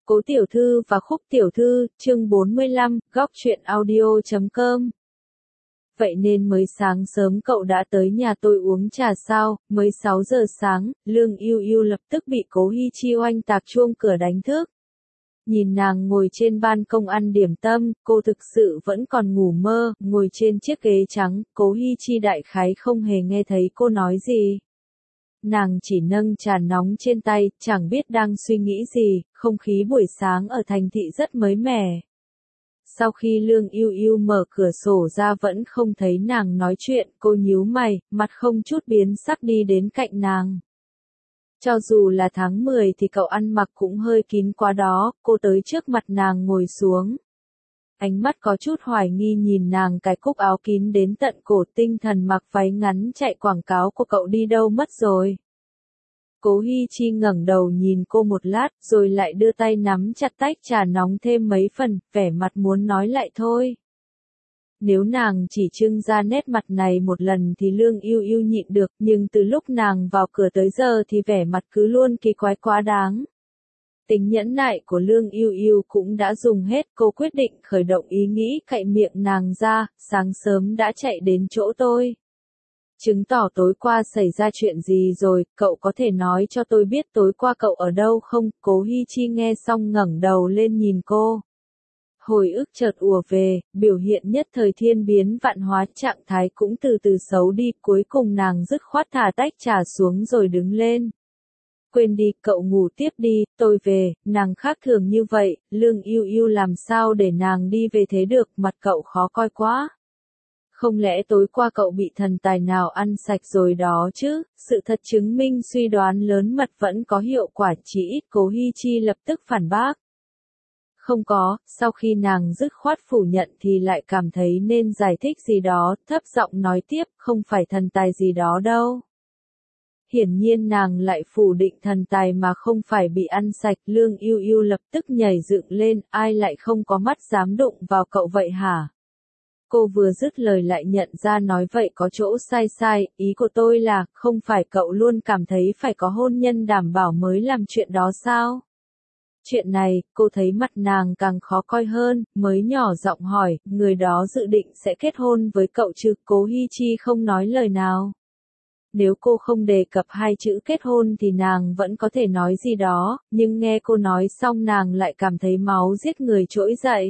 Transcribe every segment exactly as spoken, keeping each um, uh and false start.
Cố Tiểu Thư và Khúc Tiểu Thư, chương bốn mươi lăm, góc truyện audio chấm com. Vậy nên mới sáng sớm cậu đã tới nhà tôi uống trà sao? Mới sáu giờ sáng, Lương Yêu Yêu lập tức bị Cố Hi Chi oanh tạc chuông cửa đánh thức. Nhìn nàng ngồi trên ban công ăn điểm tâm, cô thực sự vẫn còn ngủ mơ, ngồi trên chiếc ghế trắng, Cố Hi Chi đại khái không hề nghe thấy cô nói gì. Nàng chỉ nâng trà nóng trên tay, chẳng biết đang suy nghĩ gì, không khí buổi sáng ở thành thị rất mới mẻ. Sau khi Lương Yêu Yêu mở cửa sổ ra vẫn không thấy nàng nói chuyện, cô nhíu mày, mặt không chút biến sắc đi đến cạnh nàng. Cho dù là tháng mười thì cậu ăn mặc cũng hơi kín quá đó, cô tới trước mặt nàng ngồi xuống. Ánh mắt có chút hoài nghi nhìn nàng cái cúc áo kín đến tận cổ, tinh thần mặc váy ngắn chạy quảng cáo của cậu đi đâu mất rồi. Cố Hi Chi ngẩng đầu nhìn cô một lát, rồi lại đưa tay nắm chặt tách trà nóng thêm mấy phần, vẻ mặt muốn nói lại thôi. Nếu nàng chỉ trưng ra nét mặt này một lần thì Lương Yêu Yêu nhịn được, nhưng từ lúc nàng vào cửa tới giờ thì vẻ mặt cứ luôn kỳ quái quá đáng. Tính nhẫn nại của Lương Yêu Yêu cũng đã dùng hết, cô quyết định khởi động ý nghĩ cạy miệng nàng ra, sáng sớm đã chạy đến chỗ tôi. Chứng tỏ tối qua xảy ra chuyện gì rồi, cậu có thể nói cho tôi biết tối qua cậu ở đâu không? Cố Hi Chi nghe xong ngẩng đầu lên nhìn cô. Hồi ức chợt ùa về, biểu hiện nhất thời thiên biến vạn hóa, trạng thái cũng từ từ xấu đi, cuối cùng nàng dứt khoát thả tách trà xuống rồi đứng lên. Quên đi, cậu ngủ tiếp đi, tôi về. Nàng khác thường như vậy, Lương Yêu Yêu làm sao để nàng đi về thế được, mặt cậu khó coi quá. Không lẽ tối qua cậu bị thần tài nào ăn sạch rồi đó chứ? Sự thật chứng minh suy đoán lớn mật vẫn có hiệu quả, chỉ ít. Cố Hi Chi lập tức phản bác. Không có, sau khi nàng dứt khoát phủ nhận thì lại cảm thấy nên giải thích gì đó, thấp giọng nói tiếp, không phải thần tài gì đó đâu. Hiển nhiên nàng lại phủ định thần tài mà không phải bị ăn sạch. Lương Yêu Yêu lập tức nhảy dựng lên, ai lại không có mắt dám đụng vào cậu vậy hả? Cô vừa dứt lời lại nhận ra nói vậy có chỗ sai sai, ý của tôi là, không phải cậu luôn cảm thấy phải có hôn nhân đảm bảo mới làm chuyện đó sao? Chuyện này, cô thấy mặt nàng càng khó coi hơn, mới nhỏ giọng hỏi, người đó dự định sẽ kết hôn với cậu chứ? Cố Hi Chi không nói lời nào. Nếu cô không đề cập hai chữ kết hôn thì nàng vẫn có thể nói gì đó, nhưng nghe cô nói xong nàng lại cảm thấy máu giết người trỗi dậy.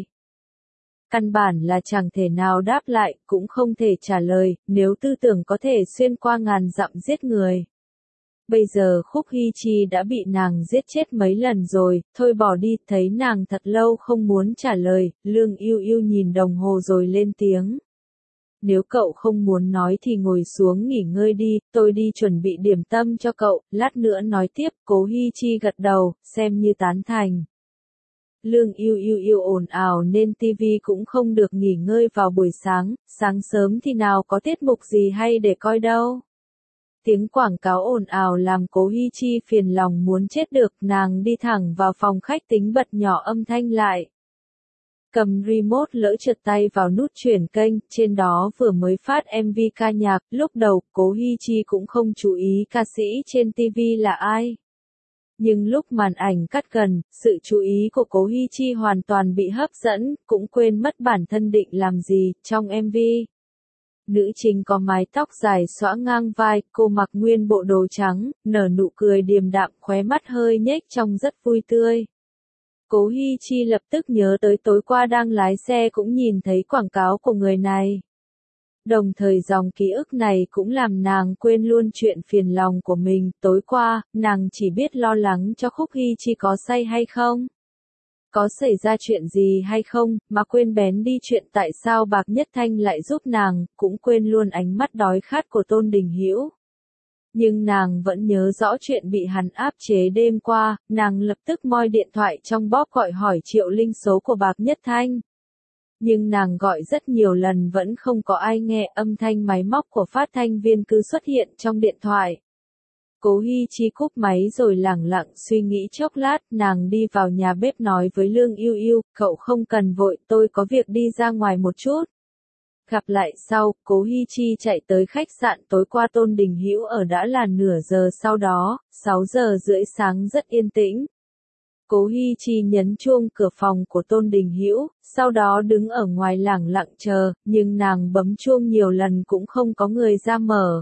Căn bản là chẳng thể nào đáp lại, cũng không thể trả lời, nếu tư tưởng có thể xuyên qua ngàn dặm giết người. Bây giờ Khúc Hi Chi đã bị nàng giết chết mấy lần rồi, thôi bỏ đi, thấy nàng thật lâu không muốn trả lời, Lương Yêu Yêu nhìn đồng hồ rồi lên tiếng. Nếu cậu không muốn nói thì ngồi xuống nghỉ ngơi đi, tôi đi chuẩn bị điểm tâm cho cậu, lát nữa nói tiếp. Cố Hi Chi gật đầu, xem như tán thành. Lương Yêu Yêu yêu ồn ào nên tivi cũng không được nghỉ ngơi vào buổi sáng, sáng sớm thì nào có tiết mục gì hay để coi đâu. Tiếng quảng cáo ồn ào làm Cố Hi Chi phiền lòng muốn chết được, nàng đi thẳng vào phòng khách tính bật nhỏ âm thanh lại. Cầm remote lỡ trượt tay vào nút chuyển kênh, trên đó vừa mới phát em vê ca nhạc, lúc đầu Cố Hi Chi cũng không chú ý ca sĩ trên tivi là ai. Nhưng lúc màn ảnh cắt gần, sự chú ý của Cố Hi Chi hoàn toàn bị hấp dẫn, cũng quên mất bản thân định làm gì. Trong em vê, nữ chính có mái tóc dài xõa ngang vai, cô mặc nguyên bộ đồ trắng, nở nụ cười điềm đạm, khóe mắt hơi nhếch trông rất vui tươi. Cố Hi Chi lập tức nhớ tới tối qua đang lái xe cũng nhìn thấy quảng cáo của người này. Đồng thời dòng ký ức này cũng làm nàng quên luôn chuyện phiền lòng của mình, tối qua, nàng chỉ biết lo lắng cho Khúc Hi Chi có say hay không, có xảy ra chuyện gì hay không, mà quên bén đi chuyện tại sao Bạc Nhất Thanh lại giúp nàng, cũng quên luôn ánh mắt đói khát của Tôn Đình Hữu. Nhưng nàng vẫn nhớ rõ chuyện bị hắn áp chế đêm qua, nàng lập tức moi điện thoại trong bóp gọi hỏi Triệu Linh số của Bạc Nhất Thanh. Nhưng nàng gọi rất nhiều lần vẫn không có ai nghe, âm thanh máy móc của phát thanh viên cứ xuất hiện trong điện thoại. Cố Hi Chi cúp máy rồi lẳng lặng suy nghĩ chốc lát, nàng đi vào nhà bếp nói với Lương Yêu Yêu, cậu không cần vội, tôi có việc đi ra ngoài một chút. Gặp lại sau, Cố Hi Chi chạy tới khách sạn tối qua Tôn Đình Hữu ở đã là nửa giờ sau đó, sáu giờ rưỡi sáng rất yên tĩnh. Cố Hi Chi nhấn chuông cửa phòng của Tôn Đình Hữu, sau đó đứng ở ngoài lẳng lặng chờ, nhưng nàng bấm chuông nhiều lần cũng không có người ra mở.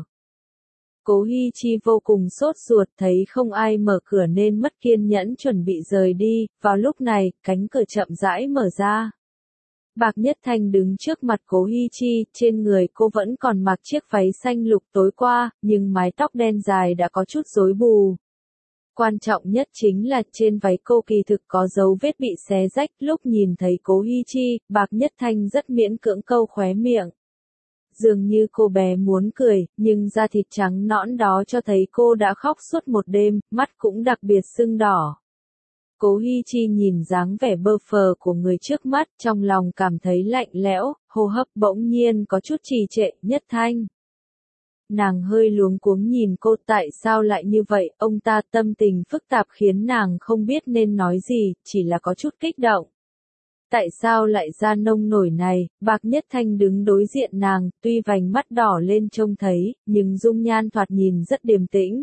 Cố Hi Chi vô cùng sốt ruột thấy không ai mở cửa nên mất kiên nhẫn chuẩn bị rời đi, vào lúc này, cánh cửa chậm rãi mở ra. Bạc Nhất Thanh đứng trước mặt Cố Hi Chi, trên người cô vẫn còn mặc chiếc váy xanh lục tối qua, nhưng mái tóc đen dài đã có chút rối bù. Quan trọng nhất chính là trên váy cô kỳ thực có dấu vết bị xé rách, lúc nhìn thấy Cố Hi Chi, Bạc Nhất Thanh rất miễn cưỡng câu khóe miệng. Dường như cô bé muốn cười, nhưng da thịt trắng nõn đó cho thấy cô đã khóc suốt một đêm, mắt cũng đặc biệt sưng đỏ. Cố Hi Chi nhìn dáng vẻ bơ phờ của người trước mắt, trong lòng cảm thấy lạnh lẽo, hô hấp bỗng nhiên có chút trì trệ. Nhất Thanh. Nàng hơi luống cuống nhìn cô, tại sao lại như vậy, ông ta tâm tình phức tạp khiến nàng không biết nên nói gì, chỉ là có chút kích động. Tại sao lại ra nông nổi này, Bạc Nhất Thanh đứng đối diện nàng, tuy vành mắt đỏ lên trông thấy, nhưng dung nhan thoạt nhìn rất điềm tĩnh.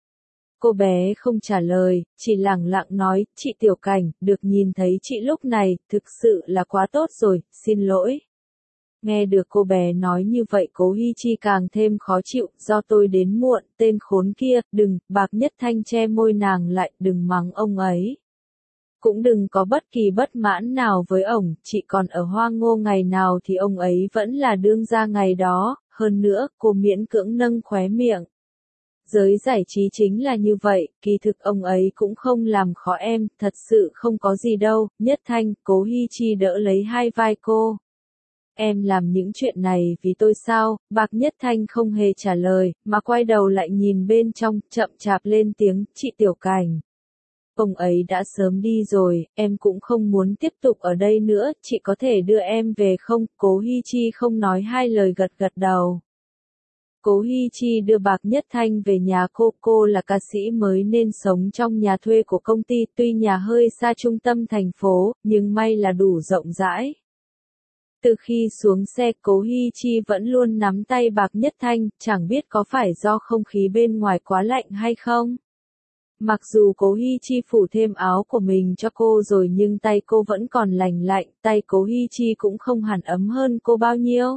Cô bé không trả lời, chỉ lẳng lặng nói, chị Tiểu Cảnh, được nhìn thấy chị lúc này, thực sự là quá tốt rồi, xin lỗi. Nghe được cô bé nói như vậy Cố Hi Chi càng thêm khó chịu, do tôi đến muộn, tên khốn kia, đừng, Bạc Nhất Thanh che môi nàng lại, đừng mắng ông ấy. Cũng đừng có bất kỳ bất mãn nào với ổng, chị còn ở Hoa Ngô ngày nào thì ông ấy vẫn là đương gia ngày đó, hơn nữa, cô miễn cưỡng nâng khóe miệng. Giới giải trí chính là như vậy, kỳ thực ông ấy cũng không làm khó em, thật sự không có gì đâu. Nhất Thanh, Cố Hi Chi đỡ lấy hai vai cô. Em làm những chuyện này vì tôi sao? Bạc Nhất Thanh không hề trả lời, mà quay đầu lại nhìn bên trong, chậm chạp lên tiếng, chị Tiểu Cảnh. Ông ấy đã sớm đi rồi, em cũng không muốn tiếp tục ở đây nữa, chị có thể đưa em về không? Cố Hi Chi không nói hai lời gật gật đầu. Cố Hi Chi đưa Bạc Nhất Thanh về nhà cô, cô là ca sĩ mới nên sống trong nhà thuê của công ty, tuy nhà hơi xa trung tâm thành phố, nhưng may là đủ rộng rãi. Từ khi xuống xe Cố Hi Chi vẫn luôn nắm tay Bạc Nhất Thanh, chẳng biết có phải do không khí bên ngoài quá lạnh hay không. Mặc dù Cố Hi Chi phủ thêm áo của mình cho cô rồi nhưng tay cô vẫn còn lành lạnh, tay Cố Hi Chi cũng không hẳn ấm hơn cô bao nhiêu.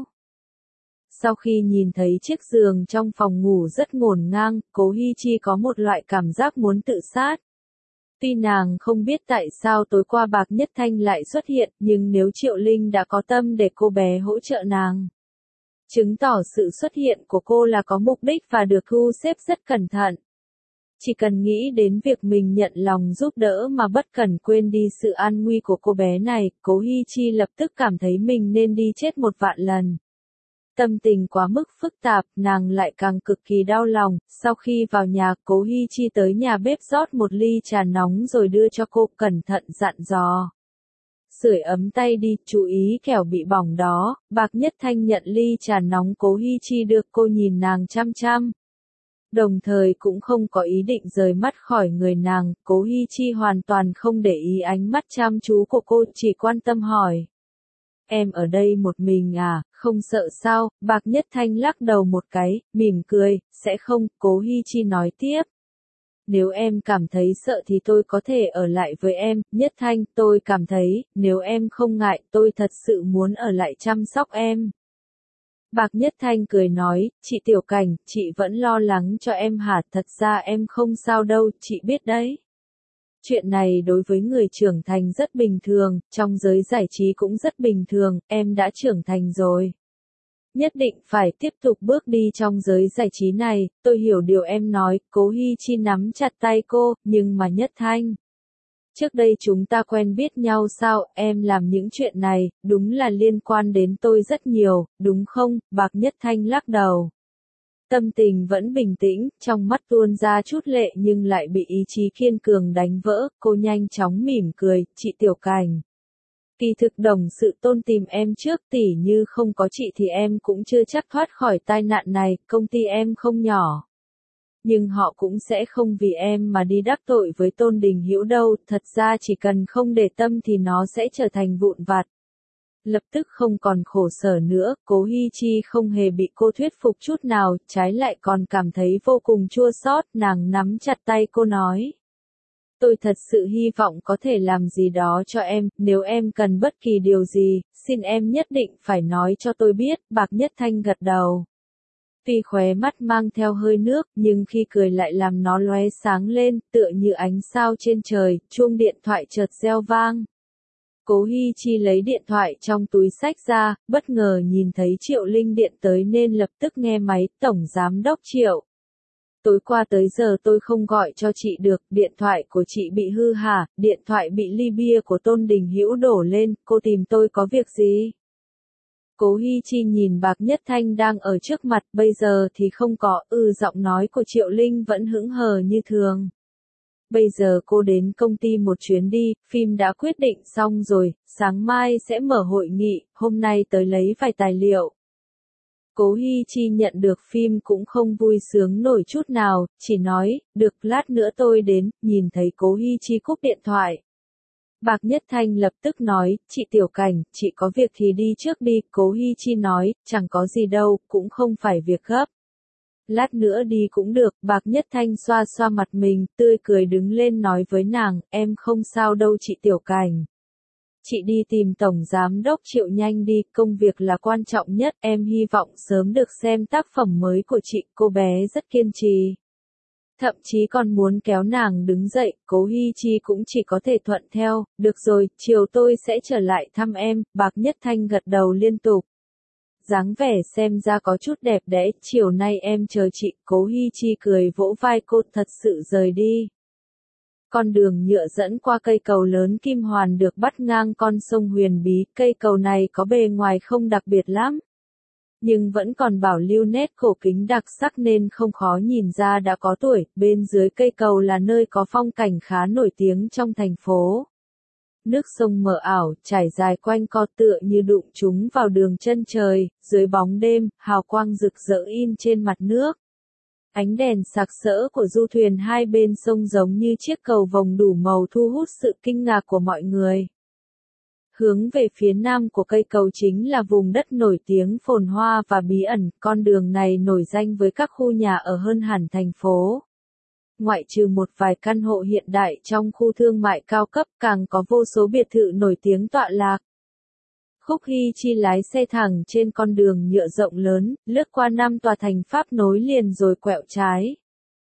Sau khi nhìn thấy chiếc giường trong phòng ngủ rất ngổn ngang, Cố Hi Chi có một loại cảm giác muốn tự sát. Tuy nàng không biết tại sao tối qua Bạc Nhất Thanh lại xuất hiện, nhưng nếu Triệu Linh đã có tâm để cô bé hỗ trợ nàng, chứng tỏ sự xuất hiện của cô là có mục đích và được thu xếp rất cẩn thận. Chỉ cần nghĩ đến việc mình nhận lòng giúp đỡ mà bất cần quên đi sự an nguy của cô bé này, Cố Hi Chi lập tức cảm thấy mình nên đi chết một vạn lần. Tâm tình quá mức phức tạp, nàng lại càng cực kỳ đau lòng. Sau khi vào nhà, Cố Hi Chi tới nhà bếp rót một ly trà nóng rồi đưa cho cô, cẩn thận dặn dò. Sưởi ấm tay đi, chú ý kẻo bị bỏng đó. Bạc Nhất Thanh nhận ly trà nóng Cố Hi Chi đưa, cô nhìn nàng chăm chăm. Đồng thời cũng không có ý định rời mắt khỏi người nàng, Cố Hi Chi hoàn toàn không để ý ánh mắt chăm chú của cô, chỉ quan tâm hỏi. Em ở đây một mình à, không sợ sao? Bạc Nhất Thanh lắc đầu một cái, mỉm cười, sẽ không, Cố Hi Chi nói tiếp. Nếu em cảm thấy sợ thì tôi có thể ở lại với em. Nhất Thanh, tôi cảm thấy, nếu em không ngại, tôi thật sự muốn ở lại chăm sóc em. Bạc Nhất Thanh cười nói, chị Tiểu Cảnh, chị vẫn lo lắng cho em hả? Thật ra em không sao đâu, chị biết đấy. Chuyện này đối với người trưởng thành rất bình thường, trong giới giải trí cũng rất bình thường, em đã trưởng thành rồi. Nhất định phải tiếp tục bước đi trong giới giải trí này, tôi hiểu điều em nói. Cố Hi Chi nắm chặt tay cô, nhưng mà Nhất Thanh. Trước đây chúng ta quen biết nhau sao, em làm những chuyện này, đúng là liên quan đến tôi rất nhiều, đúng không? Bạc Nhất Thanh lắc đầu. Tâm tình vẫn bình tĩnh, trong mắt tuôn ra chút lệ nhưng lại bị ý chí kiên cường đánh vỡ, cô nhanh chóng mỉm cười, chị Tiểu Cảnh. Kỳ thực đồng sự Tôn tìm em trước, tỉ như không có chị thì em cũng chưa chắc thoát khỏi tai nạn này, công ty em không nhỏ. Nhưng họ cũng sẽ không vì em mà đi đắc tội với Tôn Đình Hữu đâu, thật ra chỉ cần không để tâm thì nó sẽ trở thành vụn vặt. Lập tức không còn khổ sở nữa, Cố Hi Chi không hề bị cô thuyết phục chút nào, trái lại còn cảm thấy vô cùng chua xót, nàng nắm chặt tay cô nói. Tôi thật sự hy vọng có thể làm gì đó cho em, nếu em cần bất kỳ điều gì, xin em nhất định phải nói cho tôi biết, Bạc Nhất Thanh gật đầu. Tuy khóe mắt mang theo hơi nước, nhưng khi cười lại làm nó lóe sáng lên, tựa như ánh sao trên trời, chuông điện thoại chợt reo vang. Cố Hi Chi lấy điện thoại trong túi xách ra, bất ngờ nhìn thấy Triệu Linh điện tới nên lập tức nghe máy, Tổng Giám đốc Triệu. Tối qua tới giờ tôi không gọi cho chị được, điện thoại của chị bị hư hả, điện thoại bị ly bia của Tôn Đình Hữu đổ lên, cô tìm tôi có việc gì? Cố Hi Chi nhìn Bạc Nhất Thanh đang ở trước mặt, bây giờ thì không có, ừ giọng nói của Triệu Linh vẫn hững hờ như thường. Bây giờ cô đến công ty một chuyến đi, phim đã quyết định xong rồi, sáng mai sẽ mở hội nghị, hôm nay tới lấy vài tài liệu. Cố Hi Chi nhận được phim cũng không vui sướng nổi chút nào, chỉ nói, được lát nữa tôi đến, nhìn thấy Cố Hi Chi cúp điện thoại. Bạc Nhất Thanh lập tức nói, chị Tiểu Cảnh, chị có việc thì đi trước đi, Cố Hi Chi nói, chẳng có gì đâu, cũng không phải việc gấp. Lát nữa đi cũng được, Bạc Nhất Thanh xoa xoa mặt mình, tươi cười đứng lên nói với nàng, em không sao đâu chị Tiểu Cảnh. Chị đi tìm Tổng Giám đốc Triệu nhanh đi, công việc là quan trọng nhất, em hy vọng sớm được xem tác phẩm mới của chị, cô bé rất kiên trì. Thậm chí còn muốn kéo nàng đứng dậy, Cố Hi Chi cũng chỉ có thể thuận theo, được rồi, chiều tôi sẽ trở lại thăm em, Bạc Nhất Thanh gật đầu liên tục. Dáng vẻ xem ra có chút đẹp đẽ, chiều nay em chờ chị, Cố Hi Chi cười vỗ vai cô thật sự rời đi. Con đường nhựa dẫn qua cây cầu lớn Kim Hoàn được bắt ngang con sông huyền bí, cây cầu này có bề ngoài không đặc biệt lắm. Nhưng vẫn còn bảo lưu nét cổ kính đặc sắc nên không khó nhìn ra đã có tuổi, bên dưới cây cầu là nơi có phong cảnh khá nổi tiếng trong thành phố. Nước sông mờ ảo, trải dài quanh co tựa như đụng chúng vào đường chân trời, dưới bóng đêm, hào quang rực rỡ in trên mặt nước. Ánh đèn sặc sỡ của du thuyền hai bên sông giống như chiếc cầu vồng đủ màu thu hút sự kinh ngạc của mọi người. Hướng về phía nam của cây cầu chính là vùng đất nổi tiếng phồn hoa và bí ẩn, con đường này nổi danh với các khu nhà ở hơn hẳn thành phố. Ngoại trừ một vài căn hộ hiện đại trong khu thương mại cao cấp càng có vô số biệt thự nổi tiếng tọa lạc. Khúc Hi Chi lái xe thẳng trên con đường nhựa rộng lớn, lướt qua năm tòa thành Pháp nối liền rồi quẹo trái.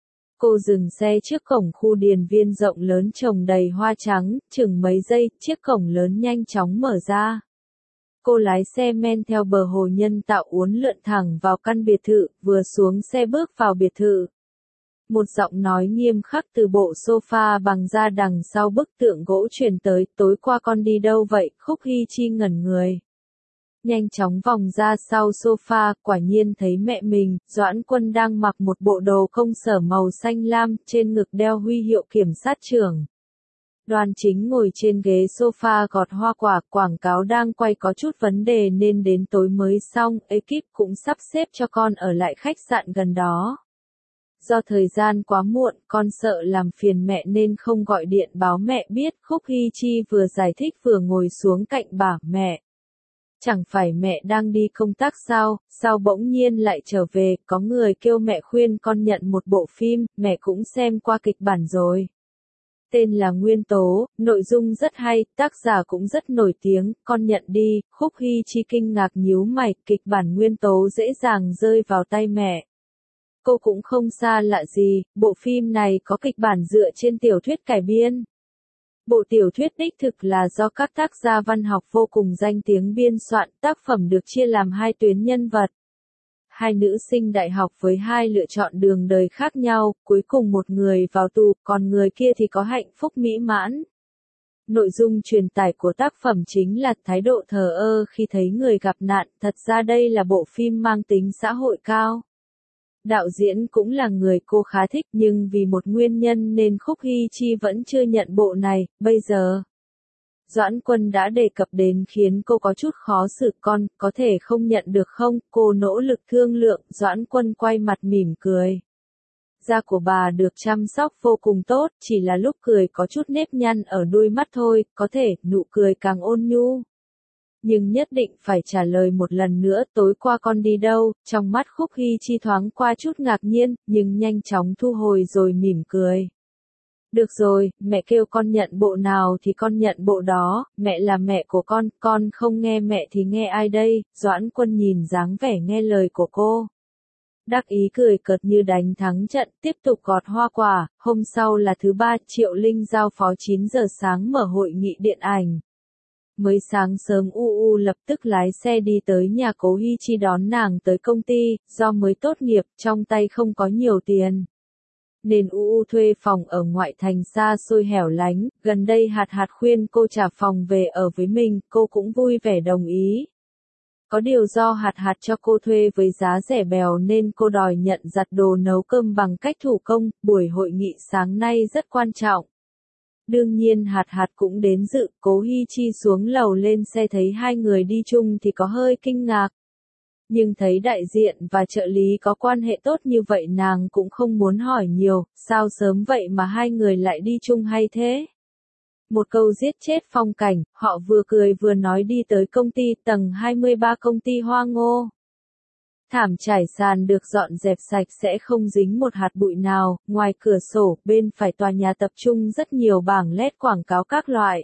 Cô dừng xe trước cổng khu điền viên rộng lớn trồng đầy hoa trắng, chừng mấy giây, chiếc cổng lớn nhanh chóng mở ra. Cô lái xe men theo bờ hồ nhân tạo uốn lượn thẳng vào căn biệt thự, vừa xuống xe bước vào biệt thự. Một giọng nói nghiêm khắc từ bộ sofa bằng da đằng sau bức tượng gỗ truyền tới, tối qua con đi đâu vậy, Khúc Hi Chi ngẩn người. Nhanh chóng vòng ra sau sofa, quả nhiên thấy mẹ mình, Doãn Quân đang mặc một bộ đồ công sở màu xanh lam, trên ngực đeo huy hiệu kiểm sát trưởng. Đoàn Chính ngồi trên ghế sofa gọt hoa quả, quảng cáo đang quay có chút vấn đề nên đến tối mới xong, ekip cũng sắp xếp cho con ở lại khách sạn gần đó. Do thời gian quá muộn, con sợ làm phiền mẹ nên không gọi điện báo mẹ biết, Khúc Hi Chi vừa giải thích vừa ngồi xuống cạnh bà mẹ. Chẳng phải mẹ đang đi công tác sao, sao bỗng nhiên lại trở về, có người kêu mẹ khuyên con nhận một bộ phim, mẹ cũng xem qua kịch bản rồi. Tên là Nguyên Tố, nội dung rất hay, tác giả cũng rất nổi tiếng, con nhận đi, Khúc Hi Chi kinh ngạc nhíu mày, kịch bản Nguyên Tố dễ dàng rơi vào tay mẹ. Cô cũng không xa lạ gì, bộ phim này có kịch bản dựa trên tiểu thuyết cải biên. Bộ tiểu thuyết đích thực là do các tác gia văn học vô cùng danh tiếng biên soạn, tác phẩm được chia làm hai tuyến nhân vật. Hai nữ sinh đại học với hai lựa chọn đường đời khác nhau, cuối cùng một người vào tù, còn người kia thì có hạnh phúc mỹ mãn. Nội dung truyền tải của tác phẩm chính là thái độ thờ ơ khi thấy người gặp nạn, thật ra đây là bộ phim mang tính xã hội cao. Đạo diễn cũng là người cô khá thích nhưng vì một nguyên nhân nên Khúc Hi Chi vẫn chưa nhận bộ này, bây giờ. Doãn Quân đã đề cập đến khiến cô có chút khó xử, con, có thể không nhận được không, cô nỗ lực thương lượng, Doãn Quân quay mặt mỉm cười. Da của bà được chăm sóc vô cùng tốt, chỉ là lúc cười có chút nếp nhăn ở đuôi mắt thôi, có thể, nụ cười càng ôn nhu. Nhưng nhất định phải trả lời một lần nữa, tối qua con đi đâu, trong mắt Khúc Hi Chi thoáng qua chút ngạc nhiên, nhưng nhanh chóng thu hồi rồi mỉm cười. Được rồi, mẹ kêu con nhận bộ nào thì con nhận bộ đó, mẹ là mẹ của con, con không nghe mẹ thì nghe ai đây, Doãn Quân nhìn dáng vẻ nghe lời của cô. Đắc ý cười cợt như đánh thắng trận, tiếp tục gọt hoa quả, hôm sau là thứ ba, Triệu Linh giao phó chín giờ sáng mở hội nghị điện ảnh. Mới sáng sớm U U lập tức lái xe đi tới nhà Cố Hi Chi đón nàng tới công ty, do mới tốt nghiệp, trong tay không có nhiều tiền. Nên U U thuê phòng ở ngoại thành xa xôi hẻo lánh, gần đây Hạt Hạt khuyên cô trả phòng về ở với mình, cô cũng vui vẻ đồng ý. Có điều do Hạt Hạt cho cô thuê với giá rẻ bèo nên cô đòi nhận giặt đồ nấu cơm bằng cách thủ công, buổi hội nghị sáng nay rất quan trọng. Đương nhiên Hạt Hạt cũng đến dự, Cố Hi Chi xuống lầu lên xe thấy hai người đi chung thì có hơi kinh ngạc. Nhưng thấy đại diện và trợ lý có quan hệ tốt như vậy nàng cũng không muốn hỏi nhiều, sao sớm vậy mà hai người lại đi chung hay thế? Một câu giết chết phong cảnh, họ vừa cười vừa nói đi tới công ty tầng hai mươi ba công ty Hoa Ngô. Thảm trải sàn được dọn dẹp sạch sẽ không dính một hạt bụi nào, ngoài cửa sổ, bên phải tòa nhà tập trung rất nhiều bảng led quảng cáo các loại.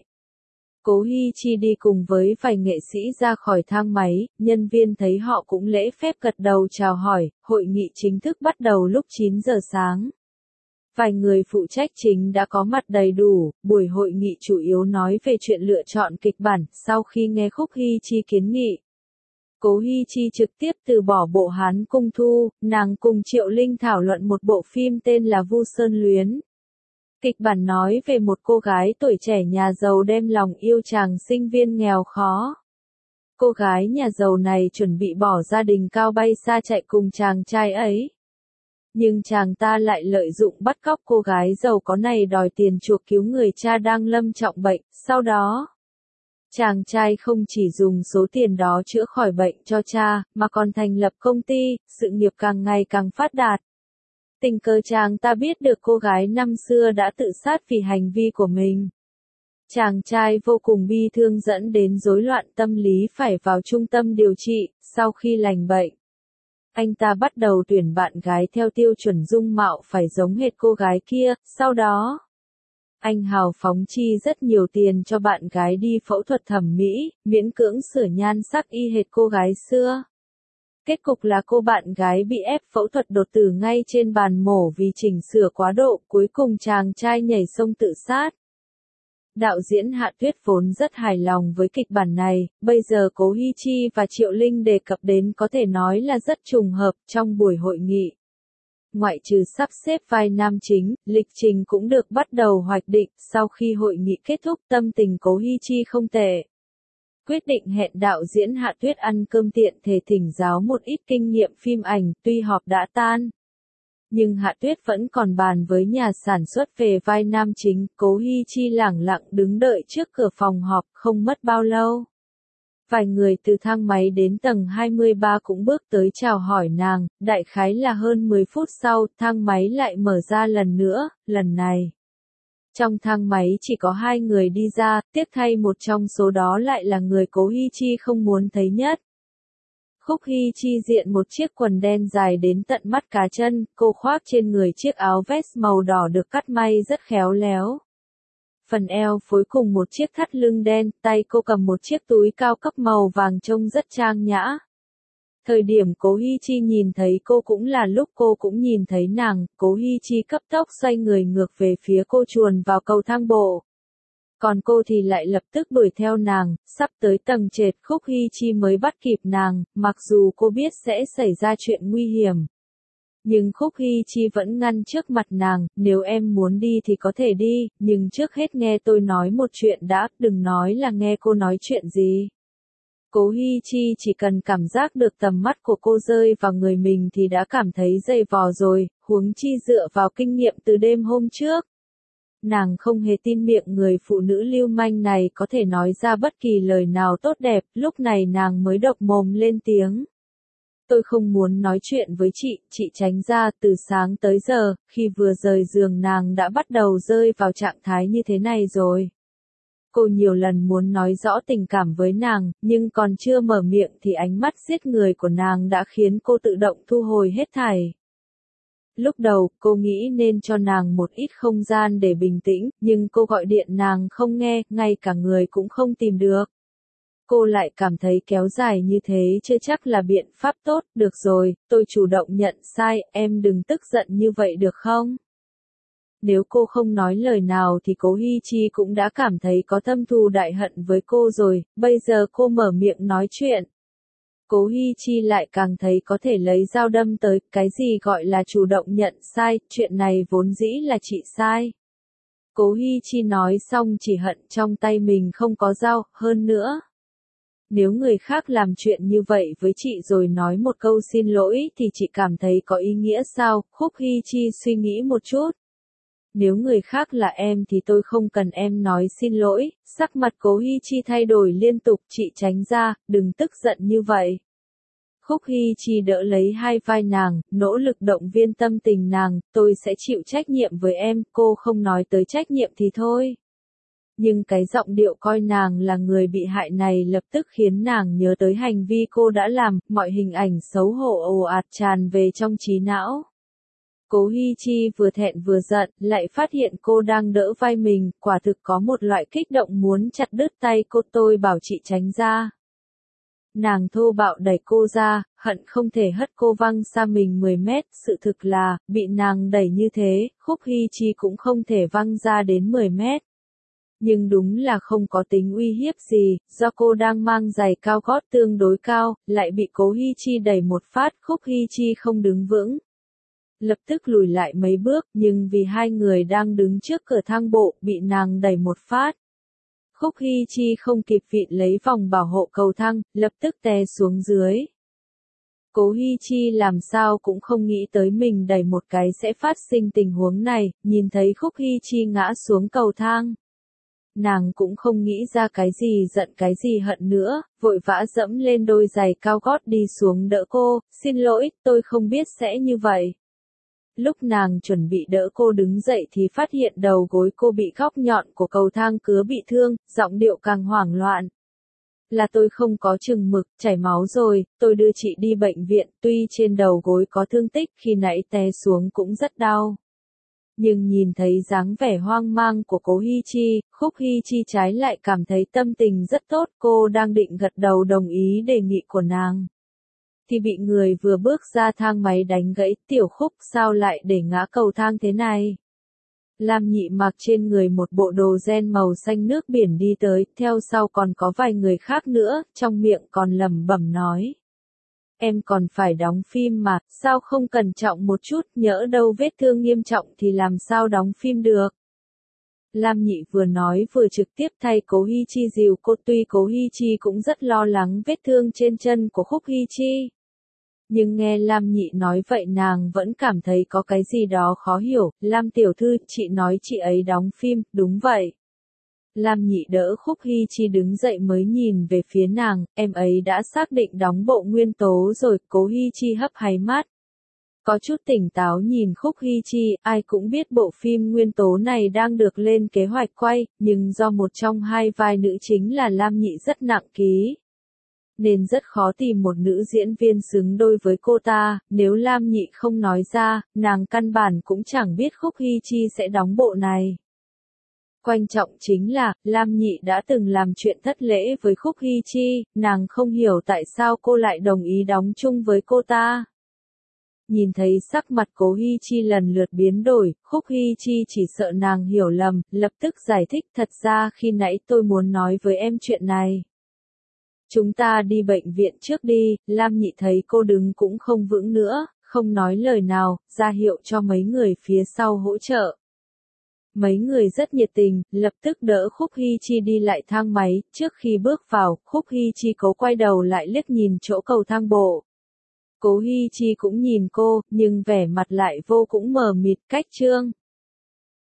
Cố Hi Chi đi cùng với vài nghệ sĩ ra khỏi thang máy, nhân viên thấy họ cũng lễ phép gật đầu chào hỏi, hội nghị chính thức bắt đầu lúc chín giờ sáng. Vài người phụ trách chính đã có mặt đầy đủ, buổi hội nghị chủ yếu nói về chuyện lựa chọn kịch bản, sau khi nghe Khúc Hi Chi kiến nghị. Cố Hi Chi trực tiếp từ bỏ bộ Hán Cung Thu, nàng cùng Triệu Linh thảo luận một bộ phim tên là Vu Sơn Luyến. Kịch bản nói về một cô gái tuổi trẻ nhà giàu đem lòng yêu chàng sinh viên nghèo khó. Cô gái nhà giàu này chuẩn bị bỏ gia đình cao bay xa chạy cùng chàng trai ấy. Nhưng chàng ta lại lợi dụng bắt cóc cô gái giàu có này đòi tiền chuộc cứu người cha đang lâm trọng bệnh, sau đó chàng trai không chỉ dùng số tiền đó chữa khỏi bệnh cho cha, mà còn thành lập công ty, sự nghiệp càng ngày càng phát đạt. Tình cờ chàng ta biết được cô gái năm xưa đã tự sát vì hành vi của mình. Chàng trai vô cùng bi thương dẫn đến rối loạn tâm lý phải vào trung tâm điều trị, sau khi lành bệnh. Anh ta bắt đầu tuyển bạn gái theo tiêu chuẩn dung mạo phải giống hệt cô gái kia, sau đó anh hào phóng chi rất nhiều tiền cho bạn gái đi phẫu thuật thẩm mỹ, miễn cưỡng sửa nhan sắc y hệt cô gái xưa. Kết cục là cô bạn gái bị ép phẫu thuật đột tử ngay trên bàn mổ vì chỉnh sửa quá độ, cuối cùng chàng trai nhảy sông tự sát. Đạo diễn Hạ Tuyết vốn rất hài lòng với kịch bản này, bây giờ Cố Hi Chi và Triệu Linh đề cập đến có thể nói là rất trùng hợp trong buổi hội nghị. Ngoại trừ sắp xếp vai nam chính, lịch trình cũng được bắt đầu hoạch định, sau khi hội nghị kết thúc tâm tình Cố Hi Chi không tệ. Quyết định hẹn đạo diễn Hạ Tuyết ăn cơm tiện thể thỉnh giáo một ít kinh nghiệm phim ảnh, tuy họp đã tan. Nhưng Hạ Tuyết vẫn còn bàn với nhà sản xuất về vai nam chính, Cố Hi Chi lẳng lặng đứng đợi trước cửa phòng họp, không mất bao lâu. Vài người từ thang máy đến tầng hai mươi ba cũng bước tới chào hỏi nàng, đại khái là hơn mười phút sau, thang máy lại mở ra lần nữa, lần này. Trong thang máy chỉ có hai người đi ra, tiếc thay một trong số đó lại là người Cố Hi Chi không muốn thấy nhất. Khúc Hi Chi diện một chiếc quần đen dài đến tận mắt cá chân, cô khoác trên người chiếc áo vest màu đỏ được cắt may rất khéo léo. Phần eo phối cùng một chiếc thắt lưng đen, tay cô cầm một chiếc túi cao cấp màu vàng trông rất trang nhã. Thời điểm Cố Hi Chi nhìn thấy cô cũng là lúc cô cũng nhìn thấy nàng, Cố Hi Chi cấp tốc xoay người ngược về phía cô chuồn vào cầu thang bộ. Còn cô thì lại lập tức đuổi theo nàng, sắp tới tầng trệt Khúc Hi Chi mới bắt kịp nàng, mặc dù cô biết sẽ xảy ra chuyện nguy hiểm. Nhưng Khúc Hi Chi vẫn ngăn trước mặt nàng, nếu em muốn đi thì có thể đi, nhưng trước hết nghe tôi nói một chuyện đã, đừng nói là nghe cô nói chuyện gì. Cố Hi Chi chỉ cần cảm giác được tầm mắt của cô rơi vào người mình thì đã cảm thấy dày vò rồi, huống chi dựa vào kinh nghiệm từ đêm hôm trước. Nàng không hề tin miệng người phụ nữ lưu manh này có thể nói ra bất kỳ lời nào tốt đẹp, lúc này nàng mới độc mồm lên tiếng. Tôi không muốn nói chuyện với chị, chị tránh ra, từ sáng tới giờ, khi vừa rời giường nàng đã bắt đầu rơi vào trạng thái như thế này rồi. Cô nhiều lần muốn nói rõ tình cảm với nàng, nhưng còn chưa mở miệng thì ánh mắt giết người của nàng đã khiến cô tự động thu hồi hết thảy. Lúc đầu, cô nghĩ nên cho nàng một ít không gian để bình tĩnh, nhưng cô gọi điện nàng không nghe, ngay cả người cũng không tìm được. Cô lại cảm thấy kéo dài như thế chưa chắc là biện pháp tốt, được rồi, tôi chủ động nhận sai, em đừng tức giận như vậy được không? Nếu cô không nói lời nào thì Cố Hi Chi cũng đã cảm thấy có thâm thù đại hận với cô rồi, bây giờ cô mở miệng nói chuyện. Cố Hi Chi lại càng thấy có thể lấy dao đâm tới, cái gì gọi là chủ động nhận sai, chuyện này vốn dĩ là chị sai. Cố Hi Chi nói xong chỉ hận trong tay mình không có dao, hơn nữa. Nếu người khác làm chuyện như vậy với chị rồi nói một câu xin lỗi thì chị cảm thấy có ý nghĩa sao? Khúc Hi Chi suy nghĩ một chút. Nếu người khác là em thì tôi không cần em nói xin lỗi, sắc mặt Cố Hi Chi thay đổi liên tục, chị tránh ra, đừng tức giận như vậy. Khúc Hi Chi đỡ lấy hai vai nàng, nỗ lực động viên tâm tình nàng, tôi sẽ chịu trách nhiệm với em, cô không nói tới trách nhiệm thì thôi. Nhưng cái giọng điệu coi nàng là người bị hại này lập tức khiến nàng nhớ tới hành vi cô đã làm, mọi hình ảnh xấu hổ ồ ạt tràn về trong trí não. Cố Hi Chi vừa thẹn vừa giận, lại phát hiện cô đang đỡ vai mình, quả thực có một loại kích động muốn chặt đứt tay cô, tôi bảo chị tránh ra. Nàng thô bạo đẩy cô ra, hận không thể hất cô văng xa mình mười mét, sự thực là, bị nàng đẩy như thế, Khúc Hi Chi cũng không thể văng ra đến mười mét. Nhưng đúng là không có tính uy hiếp gì, do cô đang mang giày cao gót tương đối cao, lại bị Cố Hi Chi đẩy một phát, Khúc Hi Chi không đứng vững. Lập tức lùi lại mấy bước, nhưng vì hai người đang đứng trước cửa thang bộ, bị nàng đẩy một phát. Khúc Hi Chi không kịp vịn lấy vòng bảo hộ cầu thang, lập tức té xuống dưới. Cố Hi Chi làm sao cũng không nghĩ tới mình đẩy một cái sẽ phát sinh tình huống này, nhìn thấy Khúc Hi Chi ngã xuống cầu thang. Nàng cũng không nghĩ ra cái gì giận cái gì hận nữa, vội vã dẫm lên đôi giày cao gót đi xuống đỡ cô, xin lỗi, tôi không biết sẽ như vậy. Lúc nàng chuẩn bị đỡ cô đứng dậy thì phát hiện đầu gối cô bị góc nhọn của cầu thang cứa bị thương, giọng điệu càng hoảng loạn. Là tôi không có chừng mực, chảy máu rồi, tôi đưa chị đi bệnh viện, tuy trên đầu gối có thương tích khi nãy té xuống cũng rất đau. Nhưng nhìn thấy dáng vẻ hoang mang của Cố Hi Chi, Khúc Hi Chi trái lại cảm thấy tâm tình rất tốt, cô đang định gật đầu đồng ý đề nghị của nàng. Thì bị người vừa bước ra thang máy đánh gãy, tiểu Khúc sao lại để ngã cầu thang thế này. Lam Nhị mặc trên người một bộ đồ ren màu xanh nước biển đi tới, theo sau còn có vài người khác nữa, trong miệng còn lẩm bẩm nói. Em còn phải đóng phim mà, sao không cẩn trọng một chút, nhỡ đâu vết thương nghiêm trọng thì làm sao đóng phim được. Lam Nhị vừa nói vừa trực tiếp thay Cố Hi Chi dìu cô, tuy Cố Hi Chi cũng rất lo lắng vết thương trên chân của Khúc Hi Chi. Nhưng nghe Lam Nhị nói vậy nàng vẫn cảm thấy có cái gì đó khó hiểu, Lam tiểu thư, chị nói chị ấy đóng phim, đúng vậy. Lam Nhị đỡ Khúc Hi Chi đứng dậy mới nhìn về phía nàng, em ấy đã xác định đóng bộ nguyên tố rồi, Cố Hi Chi hấp háy mắt. Có chút tỉnh táo nhìn Khúc Hi Chi, ai cũng biết bộ phim nguyên tố này đang được lên kế hoạch quay, nhưng do một trong hai vai nữ chính là Lam Nhị rất nặng ký. Nên rất khó tìm một nữ diễn viên xứng đôi với cô ta, nếu Lam Nhị không nói ra, nàng căn bản cũng chẳng biết Khúc Hi Chi sẽ đóng bộ này. Quan trọng chính là, Lam Nhị đã từng làm chuyện thất lễ với Khúc Hi Chi, nàng không hiểu tại sao cô lại đồng ý đóng chung với cô ta. Nhìn thấy sắc mặt Cố Hi Chi lần lượt biến đổi, Khúc Hi Chi chỉ sợ nàng hiểu lầm, lập tức giải thích, thật ra khi nãy tôi muốn nói với em chuyện này. Chúng ta đi bệnh viện trước đi, Lam Nhị thấy cô đứng cũng không vững nữa, không nói lời nào, ra hiệu cho mấy người phía sau hỗ trợ. Mấy người rất nhiệt tình, lập tức đỡ Khúc Hi Chi đi lại thang máy, trước khi bước vào, Khúc Hi Chi cố quay đầu lại liếc nhìn chỗ cầu thang bộ. Cố Hi Chi cũng nhìn cô, nhưng vẻ mặt lại vô cũng mờ mịt, cách trương.